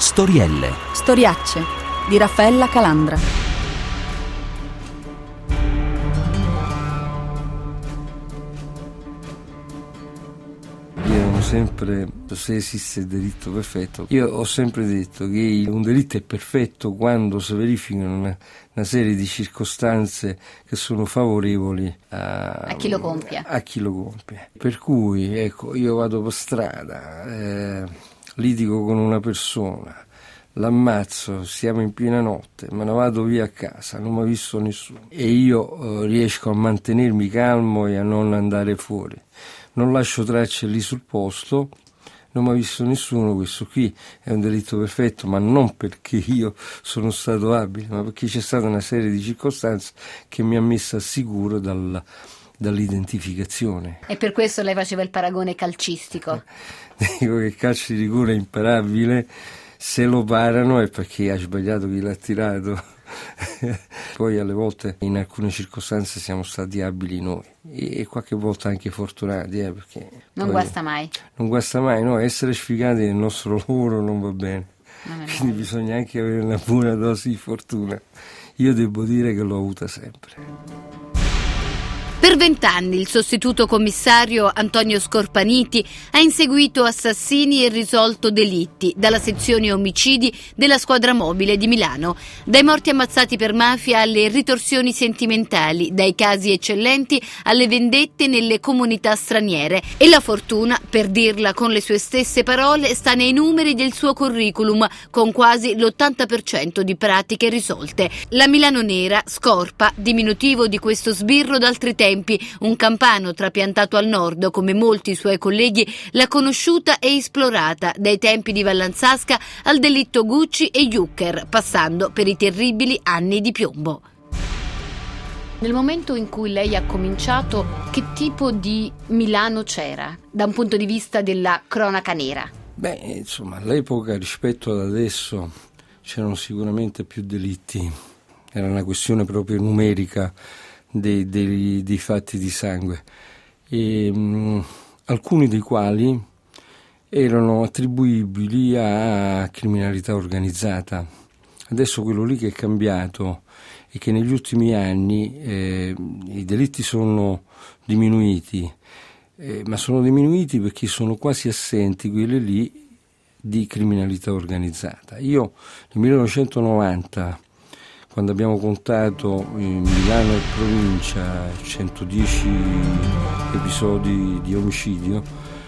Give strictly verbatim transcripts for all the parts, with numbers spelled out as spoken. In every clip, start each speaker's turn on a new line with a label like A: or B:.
A: Storielle.
B: Storiacce di Raffaella Calandra.
C: Io sempre, se esiste il delitto perfetto, io ho sempre detto che un delitto è perfetto quando si verificano una, una serie di circostanze che sono favorevoli a,
B: a chi lo compie.
C: A chi lo compie. Per cui, ecco, io vado per strada, eh, litigo con una persona, l'ammazzo, siamo in piena notte, me ne vado via a casa, non mi ha visto nessuno e io eh, riesco a mantenermi calmo e a non andare fuori. Non lascio tracce lì sul posto, non mi ha visto nessuno, questo qui è un delitto perfetto, ma non perché io sono stato abile, ma perché c'è stata una serie di circostanze che mi ha messo al sicuro dal, dall'identificazione.
B: E per questo lei faceva il paragone calcistico.
C: Dico che il calcio di rigore è imparabile, se lo parano è perché ha sbagliato chi l'ha tirato. Poi alle volte in alcune circostanze siamo stati abili noi e qualche volta anche fortunati, eh, perché
B: non guasta mai
C: non guasta mai, no? Essere sfigati nel nostro lavoro non va bene,
B: non
C: quindi bisogna anche avere una buona dose di fortuna. Io devo dire che l'ho avuta sempre.
D: Per vent'anni il sostituto commissario Antonio Scorpaniti ha inseguito assassini e risolto delitti dalla sezione omicidi della squadra mobile di Milano, dai morti ammazzati per mafia alle ritorsioni sentimentali, dai casi eccellenti alle vendette nelle comunità straniere. E la fortuna, per dirla con le sue stesse parole, sta nei numeri del suo curriculum, con quasi l'ottanta per cento di pratiche risolte. La Milano nera, Scorpa, diminutivo di questo sbirro d'altri tempi, un campano trapiantato al nord, come molti suoi colleghi, l'ha conosciuta e esplorata dai tempi di Vallanzasca al delitto Gucci e Jucker, passando per i terribili anni di piombo.
B: Nel momento in cui lei ha cominciato, che tipo di Milano c'era da un punto di vista della cronaca nera?
C: Beh, insomma, all'epoca rispetto ad adesso c'erano sicuramente più delitti, era una questione proprio numerica Dei, dei, dei fatti di sangue, e, mh, alcuni dei quali erano attribuibili a criminalità organizzata. Adesso quello lì che è cambiato è che negli ultimi anni eh, i delitti sono diminuiti, eh, ma sono diminuiti perché sono quasi assenti quelli lì di criminalità organizzata. Io nel millenovecentonovanta, quando abbiamo contato in Milano e provincia centodieci episodi di omicidio,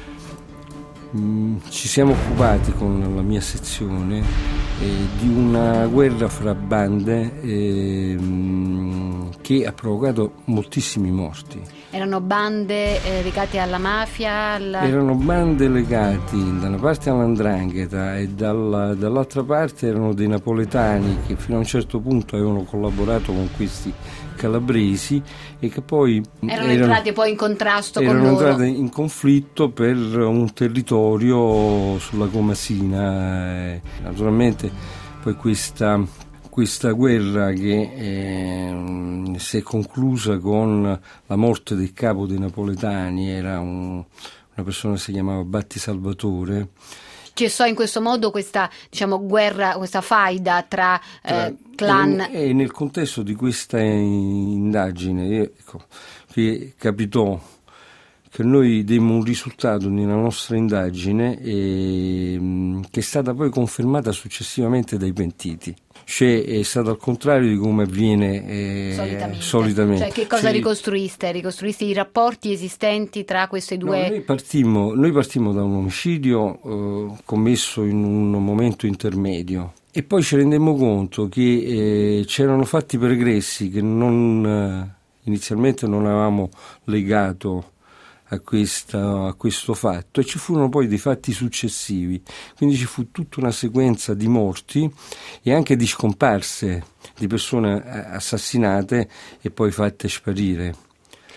C: mh, ci siamo occupati con la mia sezione eh, di una guerra fra bande eh, mh, che ha provocato moltissimi morti.
B: Erano bande eh, legate alla mafia? Alla...
C: Erano bande legate da una parte all'andrangheta e dalla, dall'altra parte erano dei napoletani che fino a un certo punto avevano collaborato con questi calabresi e che poi
B: erano, erano entrati poi in contrasto con loro.
C: Erano entrati in conflitto per un territorio sulla Comasina. E naturalmente poi questa... Questa guerra che eh, si è conclusa con la morte del capo dei napoletani, era un, una persona che si chiamava Batti Salvatore.
B: Cessò in questo modo questa, diciamo, guerra, questa faida tra,
C: tra
B: eh, clan.
C: E, e nel contesto di questa indagine, ecco, che capitò che noi demmo un risultato nella nostra indagine e, che è stata poi confermata successivamente dai pentiti. Cioè è stato al contrario di come avviene eh,
B: solitamente.
C: solitamente.
B: Cioè, che cosa cioè, ricostruiste? Ricostruiste i rapporti esistenti tra queste due?
C: No, noi partimmo, noi partimmo da un omicidio eh, commesso in un momento intermedio e poi ci rendemmo conto che eh, c'erano fatti pregressi che non, eh, inizialmente non avevamo legato A, questa, a questo fatto, e ci furono poi dei fatti successivi, quindi ci fu tutta una sequenza di morti e anche di scomparse di persone assassinate e poi fatte sparire.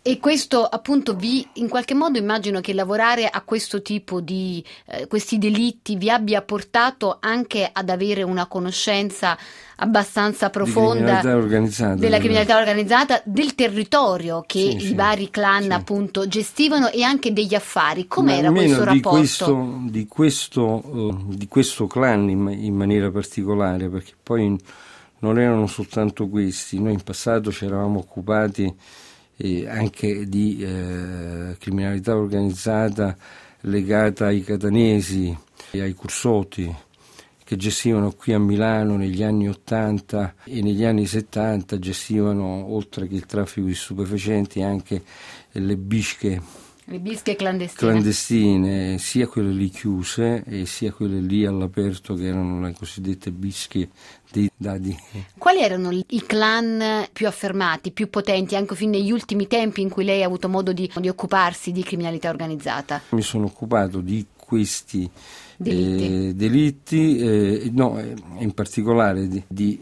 B: E questo appunto vi, in qualche modo immagino che lavorare a questo tipo di eh, questi delitti vi abbia portato anche ad avere una conoscenza abbastanza profonda
C: criminalità
B: della criminalità organizzata, del territorio che
C: sì,
B: i
C: sì,
B: vari clan
C: sì.
B: appunto gestivano e anche degli affari. Com'era
C: Ma
B: questo
C: di
B: rapporto?
C: Questo, di, questo, uh, di questo clan in, in maniera particolare, perché poi non erano soltanto questi, noi in passato ci eravamo occupati eh, anche di eh, criminalità organizzata legata ai catanesi e ai cursoti, che gestivano qui a Milano negli anni ottanta e negli anni settanta, gestivano, oltre che il traffico di stupefacenti, anche le bische
B: Le bische clandestine.
C: clandestine, sia quelle lì chiuse e sia quelle lì all'aperto, che erano le cosiddette bische dei dadi.
B: Quali erano i clan più affermati, più potenti, anche fin negli ultimi tempi in cui lei ha avuto modo di, di occuparsi di criminalità organizzata?
C: Mi sono occupato di questi
B: Delitti,
C: eh, delitti eh, no, in particolare di, di,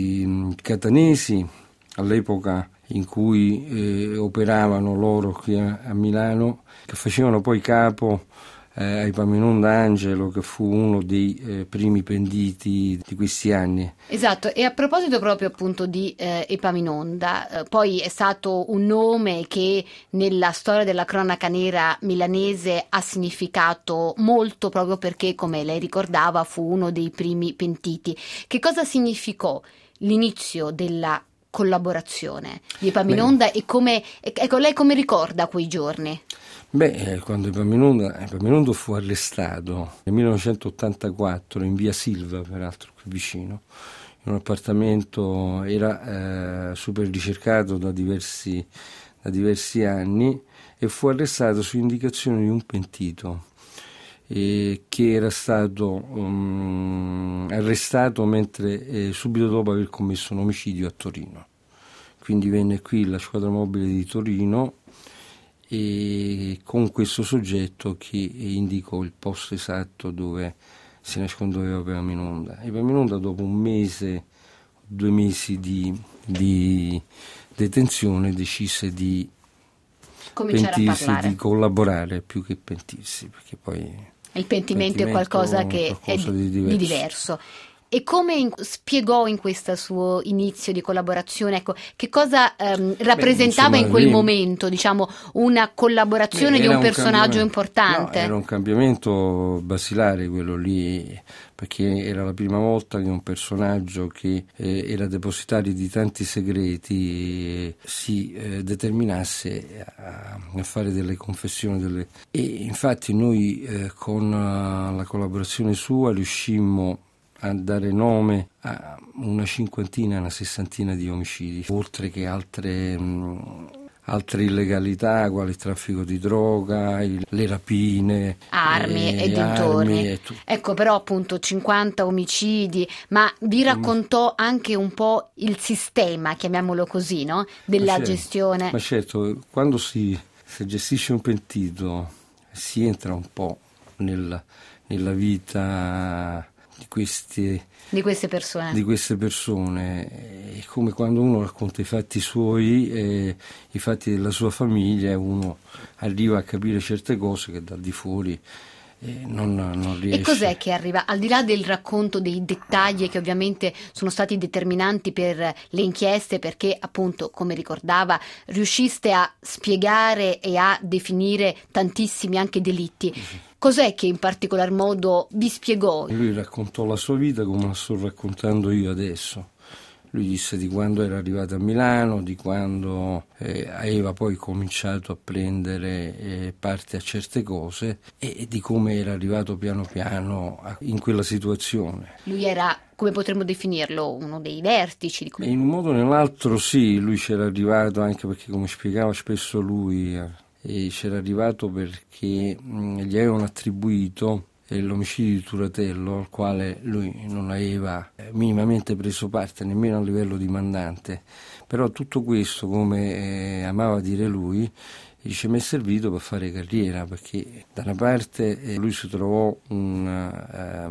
C: di catanesi all'epoca in cui eh, operavano loro qui a, a Milano, che facevano poi capo eh, a Epaminonda Angelo, che fu uno dei eh, primi penditi di questi anni.
B: esatto. E a proposito proprio appunto di eh, Epaminonda, eh, poi è stato un nome che nella storia della cronaca nera milanese ha significato molto, proprio perché, come lei ricordava, fu uno dei primi pentiti. Che cosa significò l'inizio della collaborazione di Epaminonda? Beh, e come, ecco, lei come ricorda quei giorni?
C: Beh, quando Epaminonda, Epaminonda fu arrestato nel millenovecentottantaquattro in via Silva, peraltro qui vicino, in un appartamento, era eh, super ricercato da diversi, da diversi anni, e fu arrestato su indicazione di un pentito eh, che era stato um, arrestato mentre eh, subito dopo aver commesso un omicidio a Torino. Quindi venne qui la squadra mobile di Torino e con questo soggetto che indicò il posto esatto dove si nascondeva Epaminonda. Epaminonda, dopo un mese, due mesi di, di detenzione, decise di
B: cominciare
C: pentirsi,
B: a parlare,
C: di collaborare più che pentirsi, perché poi
B: il pentimento, pentimento è qualcosa che
C: qualcosa
B: è
C: di diverso.
B: di diverso. E come in, spiegò in questo suo inizio di collaborazione, ecco, che cosa ehm, rappresentava Beh, insomma, in quel lei... momento, diciamo, una collaborazione Beh, di un, un personaggio importante?
C: No, era un cambiamento basilare quello lì, perché era la prima volta che un personaggio che eh, era depositario di tanti segreti eh, si eh, determinasse a, a fare delle confessioni. Delle... E infatti noi eh, con uh, la collaborazione sua riuscimmo a dare nome a una cinquantina, una sessantina di omicidi, oltre che altre, mh, altre illegalità, quali il traffico di droga, il, le rapine,
B: armi e, e dintorni. E ecco, però appunto cinquanta omicidi, ma vi raccontò anche un po' il sistema, chiamiamolo così, no? Della
C: ma certo,
B: gestione.
C: Ma certo, quando si, si gestisce un pentito si entra un po' nella, nella vita di queste,
B: di queste persone.
C: Di queste persone. È come quando uno racconta i fatti suoi, eh, i fatti della sua famiglia, uno arriva a capire certe cose che dal di fuori eh, non, non riesce.
B: E cos'è che arriva, al di là del racconto dei dettagli che ovviamente sono stati determinanti per le inchieste, perché appunto, come ricordava, riusciste a spiegare e a definire tantissimi anche delitti. Mm-hmm. Cos'è che in particolar modo vi spiegò?
C: Lui raccontò la sua vita come la sto raccontando io adesso. Lui disse di quando era arrivato a Milano, di quando eh, aveva poi cominciato a prendere eh, parte a certe cose e, e di come era arrivato piano piano a, in quella situazione.
B: Lui era, come potremmo definirlo, uno dei vertici? Di come...
C: In un modo o nell'altro sì, lui c'era arrivato anche perché, come spiegava spesso lui, eh, e c'era arrivato perché mh, gli avevano attribuito eh, l'omicidio di Turatello, al quale lui non aveva eh, minimamente preso parte nemmeno a livello di mandante. Però tutto questo, come eh, amava dire lui, dice, mi è servito per fare carriera, perché da una parte eh, lui si trovò un,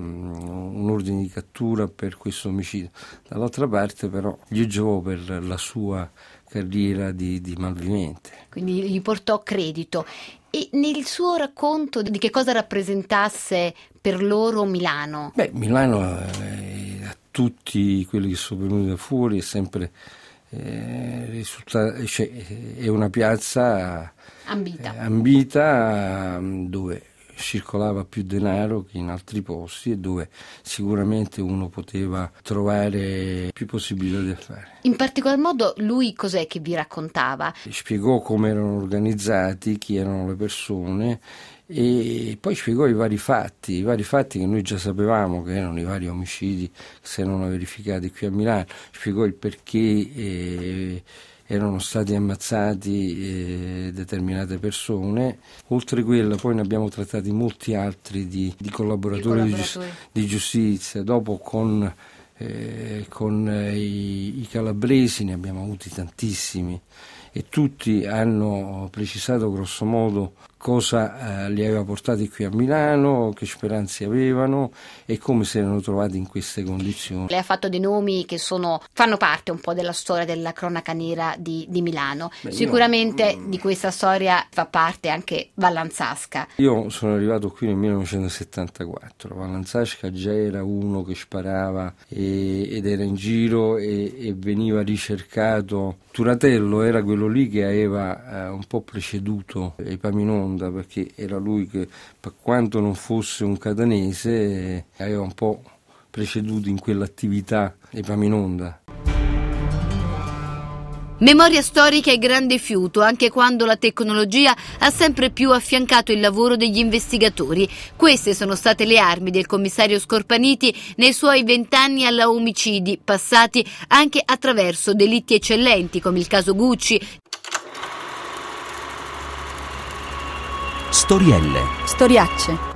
C: um, un ordine di cattura per questo omicidio, dall'altra parte però gli giovò per la sua carriera di, di malvivente.
B: Quindi gli portò credito. E nel suo racconto di che cosa rappresentasse per loro Milano?
C: Beh, Milano eh, a tutti quelli che sono venuti da fuori è sempre eh, risulta, cioè, è una piazza
B: ambita,
C: eh, ambita dove circolava più denaro che in altri posti e dove sicuramente uno poteva trovare più possibilità di affari.
B: In particolar modo lui cos'è che vi raccontava?
C: Spiegò come erano organizzati, chi erano le persone e poi spiegò i vari fatti, i vari fatti che noi già sapevamo che erano i vari omicidi che si erano verificati qui a Milano, spiegò il perché eh, erano stati ammazzati eh, determinate persone. Oltre a quella poi ne abbiamo trattati molti altri di, di collaboratori, di, collaboratori. Di, di giustizia. Dopo con, eh, con eh, i, i calabresi ne abbiamo avuti tantissimi e tutti hanno precisato grosso modo cosa eh, li aveva portati qui a Milano, che speranze avevano e come si erano trovati in queste condizioni.
B: Lei ha fatto dei nomi che sono, fanno parte un po' della storia della cronaca nera di, di Milano. Beh, Sicuramente io, di questa storia fa parte anche Vallanzasca.
C: Io sono arrivato qui nel millenovecentosettantaquattro, Vallanzasca già era uno che sparava e, ed era in giro e, e veniva ricercato. Turatello era quello lì che aveva eh, un po' preceduto Epaminonda, perché era lui che, per quanto non fosse un catanese, eh, aveva un po' preceduto in quell'attività Epaminonda.
D: Memoria storica e grande fiuto, anche quando la tecnologia ha sempre più affiancato il lavoro degli investigatori. Queste sono state le armi del commissario Scorpaniti nei suoi vent'anni alla omicidi, passati anche attraverso delitti eccellenti come il caso Gucci.
A: Storielle.
E: Storiacce.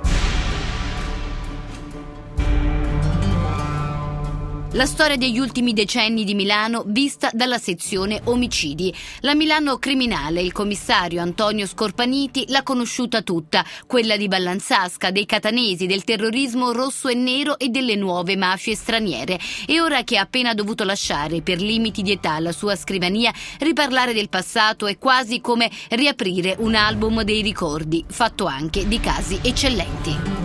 D: La storia degli ultimi decenni di Milano vista dalla sezione omicidi. La Milano criminale, il commissario Antonio Scorpaniti l'ha conosciuta tutta, quella di Vallanzasca, dei catanesi, del terrorismo rosso e nero e delle nuove mafie straniere. E ora che ha appena dovuto lasciare per limiti di età la sua scrivania, riparlare del passato è quasi come riaprire un album dei ricordi, fatto anche di casi eccellenti.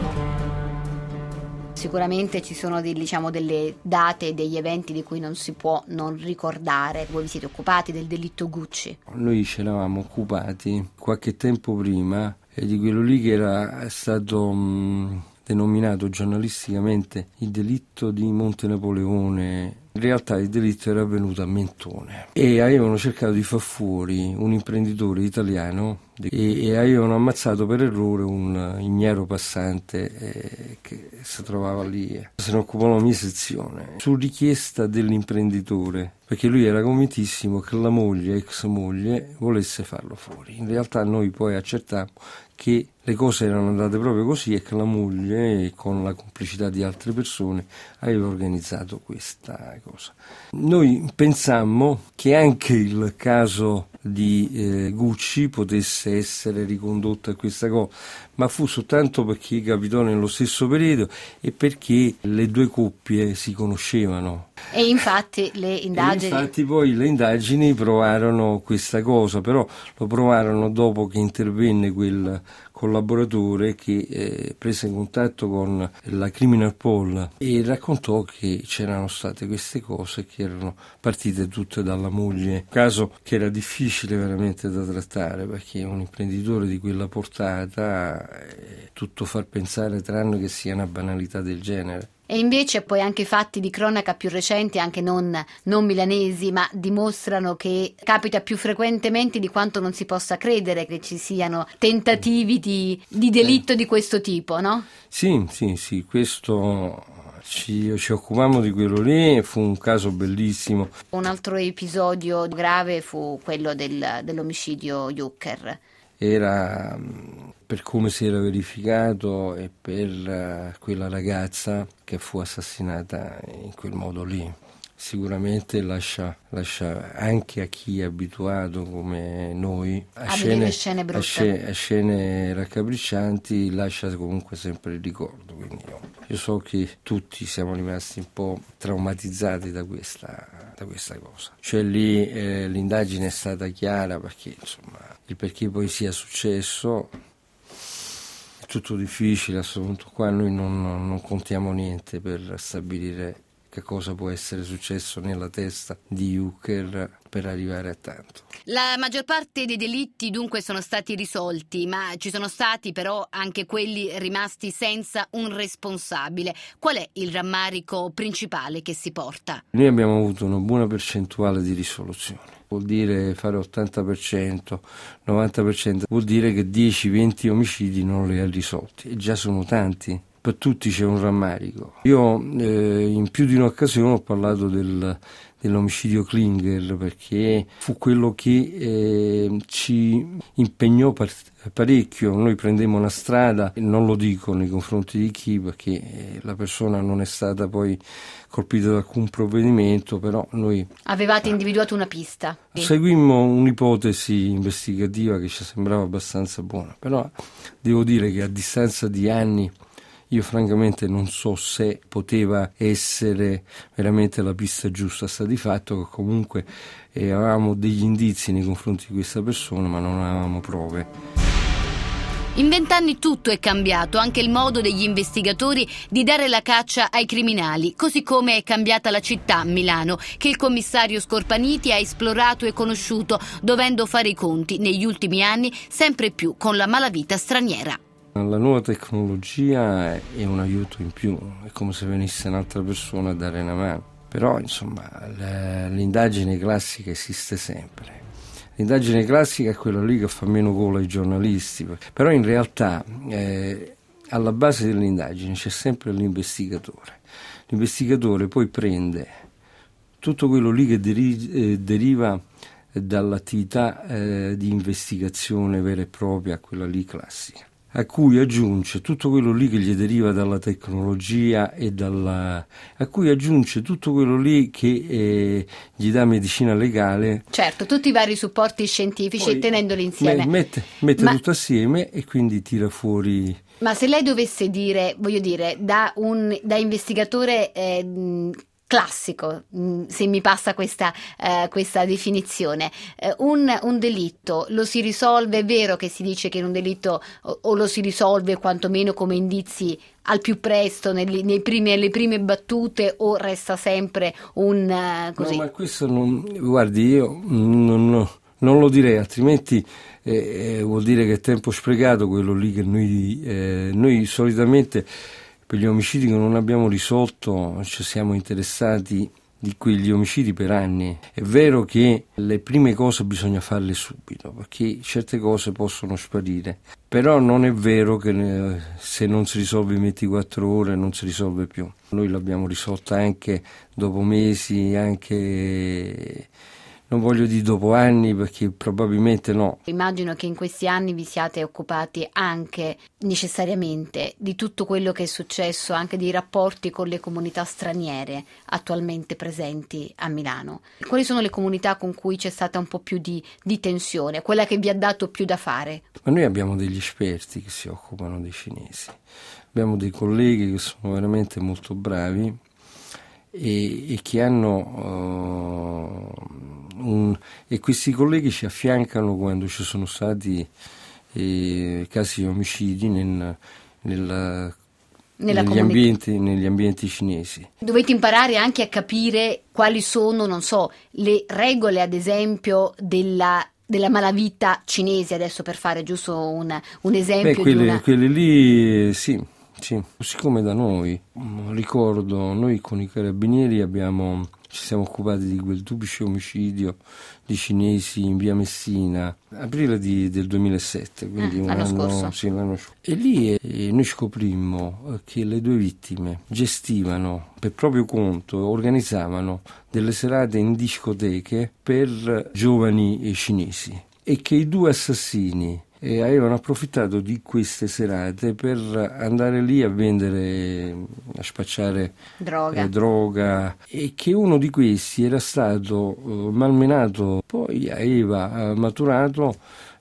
B: Sicuramente ci sono dei, diciamo, delle date e degli eventi di cui non si può non ricordare. Voi vi siete occupati del delitto Gucci?
C: Noi ci eravamo occupati qualche tempo prima e di quello lì che era stato mh, denominato giornalisticamente il delitto di Monte Napoleone. In realtà il delitto era avvenuto a Mentone e avevano cercato di far fuori un imprenditore italiano e, e avevano ammazzato per errore un ignaro passante eh, che si trovava lì. Se ne occupò la mia sezione su richiesta dell'imprenditore, perché lui era convintissimo che la moglie, ex moglie, volesse farlo fuori. In realtà noi poi accertammo che le cose erano andate proprio così e che la moglie, con la complicità di altre persone, aveva organizzato questa cosa. Noi pensammo che anche il caso di eh, Gucci potesse essere ricondotto a questa cosa, ma fu soltanto perché capitò nello stesso periodo e perché le due coppie si conoscevano.
B: E infatti le indagini...
C: E infatti poi le indagini provarono questa cosa, però lo provarono dopo che intervenne quel collaboratore che eh, prese contatto con la Criminal Poll e raccontò che c'erano state queste cose che erano partite tutte dalla moglie. Un caso che era difficile veramente da trattare, perché un imprenditore di quella portata è tutto far pensare tranne che sia una banalità del genere.
B: E invece poi anche fatti di cronaca più recenti, anche non, non milanesi, ma dimostrano che capita più frequentemente di quanto non si possa credere che ci siano tentativi di, di delitto di questo tipo, no?
C: Sì, sì, sì, questo ci, ci occupammo di quello lì, fu un caso bellissimo.
B: Un altro episodio grave fu quello del, dell'omicidio Jucker.
C: Era per come si era verificato e per uh, quella ragazza che fu assassinata in quel modo lì. Sicuramente lascia, lascia anche a chi è abituato come noi a,
B: a
C: scene,
B: scene brutte,
C: a, sc- a scene raccapriccianti, lascia comunque sempre il ricordo. Quindi io, io so che tutti siamo rimasti un po' traumatizzati da questa stata questa cosa. Cioè lì eh, l'indagine è stata chiara, perché insomma il perché poi sia successo è tutto difficile. A questo punto qua noi non, non contiamo niente per stabilire che cosa può essere successo nella testa di Jucker per arrivare a tanto.
D: La maggior parte dei delitti dunque sono stati risolti, ma ci sono stati però anche quelli rimasti senza un responsabile. Qual è il rammarico principale che si porta?
C: Noi abbiamo avuto una buona percentuale di risoluzione. Vuol dire fare ottanta per cento, novanta per cento, vuol dire che dieci venti omicidi non li ha risolti, e già sono tanti. Per tutti c'è un rammarico. Io eh, in più di un'occasione ho parlato del, dell'omicidio Klinger, perché fu quello che eh, ci impegnò par- parecchio. Noi prendemmo una strada, non lo dico nei confronti di chi, perché eh, la persona non è stata poi colpita da alcun provvedimento, però noi
B: avevate individuato una pista.
C: Seguimmo un'ipotesi investigativa che ci sembrava abbastanza buona, però devo dire che a distanza di anni io francamente non so se poteva essere veramente la pista giusta. Sta di fatto che comunque eh, avevamo degli indizi nei confronti di questa persona, ma non avevamo prove.
D: In vent'anni tutto è cambiato, anche il modo degli investigatori di dare la caccia ai criminali, così come è cambiata la città, Milano, che il commissario Scorpaniti ha esplorato e conosciuto, dovendo fare i conti negli ultimi anni sempre più con la malavita straniera.
C: La nuova tecnologia è un aiuto in più, è come se venisse un'altra persona a dare una mano, però insomma l'indagine classica esiste sempre. L'indagine classica è quella lì che fa meno gola ai giornalisti, però in realtà eh, alla base dell'indagine c'è sempre l'investigatore. L'investigatore poi prende tutto quello lì che deri- eh, deriva dall'attività eh, di investigazione vera e propria, quella lì classica, a cui aggiunge tutto quello lì che gli deriva dalla tecnologia e dalla, a cui aggiunge tutto quello lì che eh, gli dà medicina legale.
B: Certo, tutti i vari supporti scientifici, poi, tenendoli insieme.
C: Mette, mette
B: Ma...
C: tutto assieme e quindi tira fuori.
B: Ma se lei dovesse dire, voglio dire, da un da investigatore eh, classico, se mi passa questa, eh, questa definizione, eh, un, un delitto lo si risolve, è vero che si dice che in un delitto o, o lo si risolve quantomeno come indizi al più presto, nei, nei primi, nelle prime battute, o resta sempre un uh, così?
C: No, ma questo non, guardi, io non, non lo direi, altrimenti eh, vuol dire che è tempo sprecato quello lì che noi, eh, noi solitamente per gli omicidi che non abbiamo risolto ci siamo interessati di quegli omicidi per anni. È vero che le prime cose bisogna farle subito, perché certe cose possono sparire, però non è vero che se non si risolve in ventiquattro ore non si risolve più. Noi l'abbiamo risolta anche dopo mesi, anche... non voglio dire dopo anni, perché probabilmente no.
B: Immagino che in questi anni vi siate occupati anche necessariamente di tutto quello che è successo, anche dei rapporti con le comunità straniere attualmente presenti a Milano. Quali sono le comunità con cui c'è stata un po' più di, di tensione, quella che vi ha dato più da fare?
C: Ma noi abbiamo degli esperti che si occupano dei cinesi, abbiamo dei colleghi che sono veramente molto bravi e, e che hanno uh, un, e questi colleghi ci affiancano quando ci sono stati eh, casi di omicidi nel, nel, negli, ambienti, negli ambienti cinesi. Dovete
B: imparare anche a capire quali sono, non so, le regole ad esempio della della malavita cinese, adesso per fare giusto un, un esempio.
C: Beh, quelle,
B: di una...
C: quelle lì sì. Sì, siccome da noi, ricordo, noi con i carabinieri abbiamo, ci siamo occupati di quel duplice omicidio di cinesi in via Messina, aprile di, del duemilasette, quindi
B: ah,
C: un
B: l'anno
C: anno,
B: scorso.
C: Sì, l'anno scorso. E lì eh, noi scoprimmo che le due vittime gestivano per proprio conto, organizzavano delle serate in discoteche per giovani cinesi e che i due assassini e avevano approfittato di queste serate per andare lì a vendere, a spacciare
B: droga,
C: eh, droga e che uno di questi era stato eh, malmenato, poi aveva eh, maturato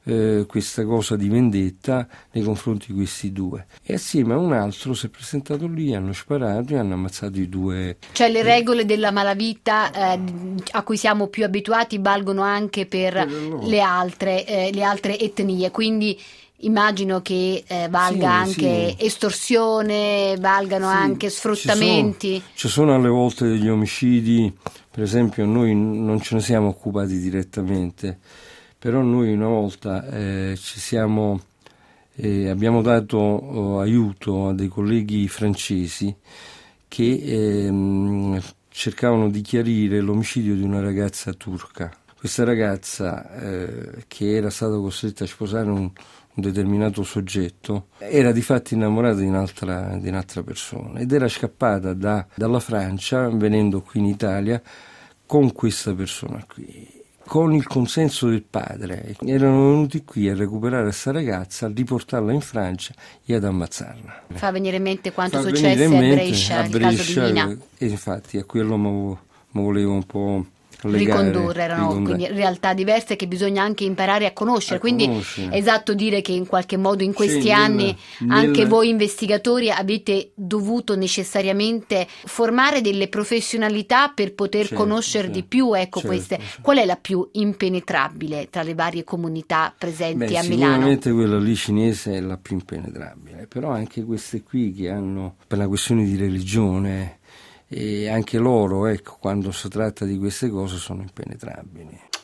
C: eh, questa cosa di vendetta nei confronti di questi due. E assieme a un altro si è presentato lì, hanno sparato e hanno ammazzato i due.
B: Cioè le regole della malavita eh, a cui siamo più abituati valgono anche per, per le altre, eh, le altre etnie, quindi immagino che eh, valga
C: sì,
B: anche
C: sì.
B: estorsione, valgano
C: sì,
B: anche sfruttamenti.
C: Ci sono, ci sono alle volte degli omicidi, per esempio noi non ce ne siamo occupati direttamente, però noi una volta eh, ci siamo, eh, abbiamo dato oh, aiuto a dei colleghi francesi che eh, cercavano di chiarire l'omicidio di una ragazza turca. Questa ragazza eh, che era stata costretta a sposare un un determinato soggetto, era di fatti innamorata di un'altra, di un'altra persona ed era scappata da, dalla Francia venendo qui in Italia con questa persona qui, con il consenso del padre. Erano venuti qui a recuperare questa ragazza, a riportarla in Francia e ad ammazzarla.
B: Fa venire in mente quanto
C: Fa
B: successe a
C: mente,
B: Brescia,
C: a
B: il
C: Brescia,
B: caso di Nina.
C: E infatti a quello mi volevo un po'
B: Legare, ricondurre, erano
C: ricondurre.
B: Quindi realtà diverse che bisogna anche imparare a conoscere,
C: A
B: quindi
C: conoscere.
B: È esatto dire che in qualche modo in questi
C: Sì,
B: anni
C: nel,
B: anche
C: nel...
B: voi investigatori avete dovuto necessariamente formare delle professionalità per poter
C: certo,
B: conoscere
C: certo,
B: di più, ecco
C: certo,
B: queste.
C: certo.
B: Qual è la più impenetrabile tra le varie comunità presenti
C: Beh,
B: a Milano?
C: sicuramente quella lì cinese è la più impenetrabile, però anche queste qui che hanno, per la questione di religione, e anche loro, ecco, quando si tratta di queste cose sono impenetrabili.